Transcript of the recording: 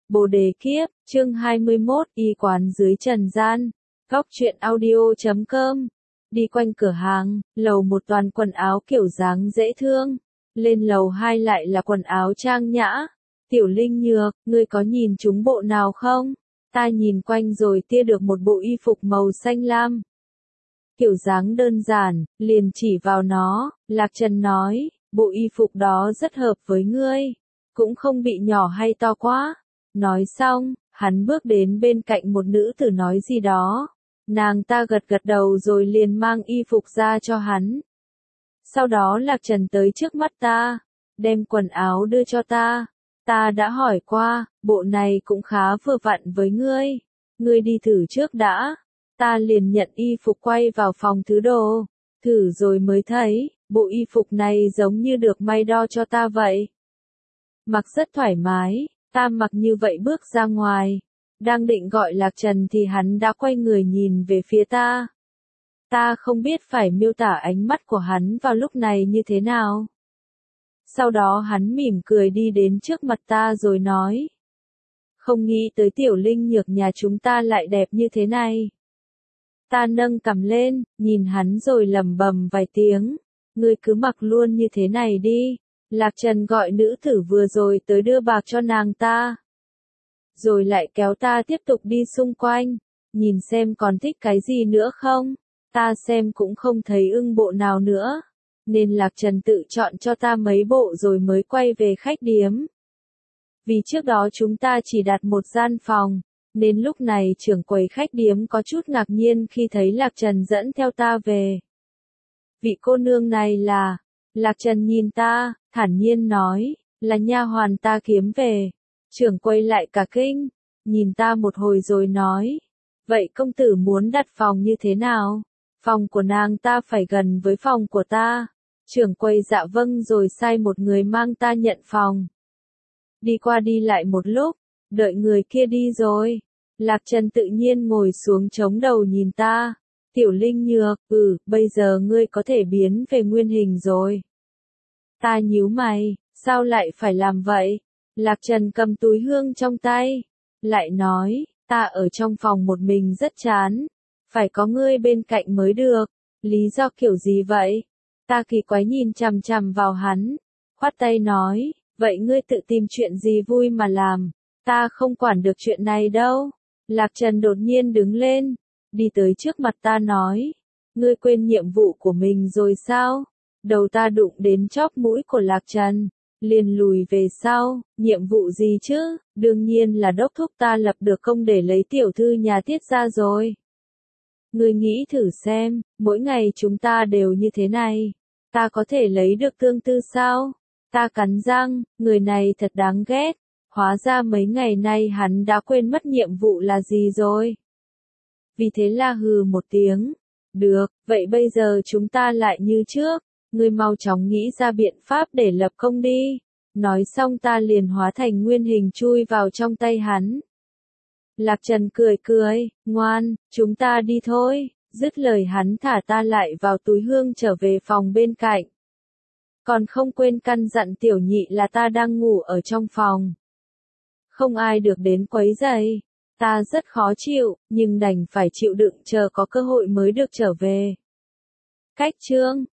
Bồ đề kiếp, chương 21, y quán dưới trần gian. Góc truyện audio.com. Đi quanh cửa hàng, lầu 1 toàn quần áo kiểu dáng dễ thương. Lên lầu 2 lại là quần áo trang nhã. Tiểu Linh Nhược, ngươi có nhìn chúng bộ nào không? Ta nhìn quanh rồi tia được một bộ y phục màu xanh lam. Kiểu dáng đơn giản, liền chỉ vào nó, Lạc Trần nói, bộ y phục đó rất hợp với ngươi. Cũng không bị nhỏ hay to quá. Nói xong, hắn bước đến bên cạnh một nữ tử nói gì đó. Nàng ta gật gật đầu rồi liền mang y phục ra cho hắn. Sau đó Lạc Trần tới trước mắt ta, đem quần áo đưa cho ta. Ta đã hỏi qua, bộ này cũng khá vừa vặn với ngươi. Ngươi đi thử trước đã. Ta liền nhận y phục quay vào phòng thứ đồ. Thử rồi mới thấy, bộ y phục này giống như được may đo cho ta vậy. Mặc rất thoải mái. Ta mặc như vậy bước ra ngoài. Đang định gọi Lạc Trần thì hắn đã quay người nhìn về phía ta. Ta không biết phải miêu tả ánh mắt của hắn vào lúc này như thế nào. Sau đó hắn mỉm cười đi đến trước mặt ta rồi nói. Không nghĩ tới Tiểu Linh Nhược nhà chúng ta lại đẹp như thế này. Ta nâng cằm lên, nhìn hắn rồi lẩm bẩm vài tiếng. Ngươi cứ mặc luôn như thế này đi. Lạc Trần gọi nữ tử vừa rồi tới đưa bạc cho nàng ta. Rồi lại kéo ta tiếp tục đi xung quanh. Nhìn xem còn thích cái gì nữa không. Ta xem cũng không thấy ưng bộ nào nữa. Nên Lạc Trần tự chọn cho ta mấy bộ rồi mới quay về khách điếm. Vì trước đó chúng ta chỉ đặt một gian phòng. Nên lúc này trưởng quầy khách điếm có chút ngạc nhiên khi thấy Lạc Trần dẫn theo ta về. Vị cô nương này là... Lạc Trần nhìn ta, thản nhiên nói, là nha hoàn ta kiếm về. Trưởng quầy lại cả kinh, nhìn ta một hồi rồi nói, vậy công tử muốn đặt phòng như thế nào? Phòng của nàng ta phải gần với phòng của ta. Trưởng quầy dạ vâng rồi sai một người mang ta nhận phòng. Đi qua đi lại một lúc, đợi người kia đi rồi. Lạc Trần tự nhiên ngồi xuống chống đầu nhìn ta. Tiểu Linh Nhược, bây giờ ngươi có thể biến về nguyên hình rồi. Ta nhíu mày, sao lại phải làm vậy? Lạc Trần cầm túi hương trong tay, lại nói, ta ở trong phòng một mình rất chán, phải có ngươi bên cạnh mới được. Lý do kiểu gì vậy? Ta kỳ quái nhìn chằm chằm vào hắn, khoát tay nói, vậy ngươi tự tìm chuyện gì vui mà làm, ta không quản được chuyện này đâu. Lạc Trần đột nhiên đứng lên, đi tới trước mặt ta nói, ngươi quên nhiệm vụ của mình rồi sao? Đầu ta đụng đến chóp mũi của Lạc Trần, liền lùi về sau, nhiệm vụ gì chứ? Đương nhiên là đốc thúc ta lập được công để lấy tiểu thư nhà Tiết ra rồi. Ngươi nghĩ thử xem, mỗi ngày chúng ta đều như thế này, ta có thể lấy được tương tư sao? Ta cắn răng, người này thật đáng ghét, hóa ra mấy ngày nay hắn đã quên mất nhiệm vụ là gì rồi. Vì thế là hừ một tiếng, được, vậy bây giờ chúng ta lại như trước. Ngươi mau chóng nghĩ ra biện pháp để lập công đi. Nói xong ta liền hóa thành nguyên hình chui vào trong tay hắn. Lạc Trần cười cười, ngoan, chúng ta đi thôi. Dứt lời hắn thả ta lại vào túi hương trở về phòng bên cạnh. Còn không quên căn dặn tiểu nhị là ta đang ngủ ở trong phòng. Không ai được đến quấy rầy. Ta rất khó chịu, nhưng đành phải chịu đựng chờ có cơ hội mới được trở về. Cách chương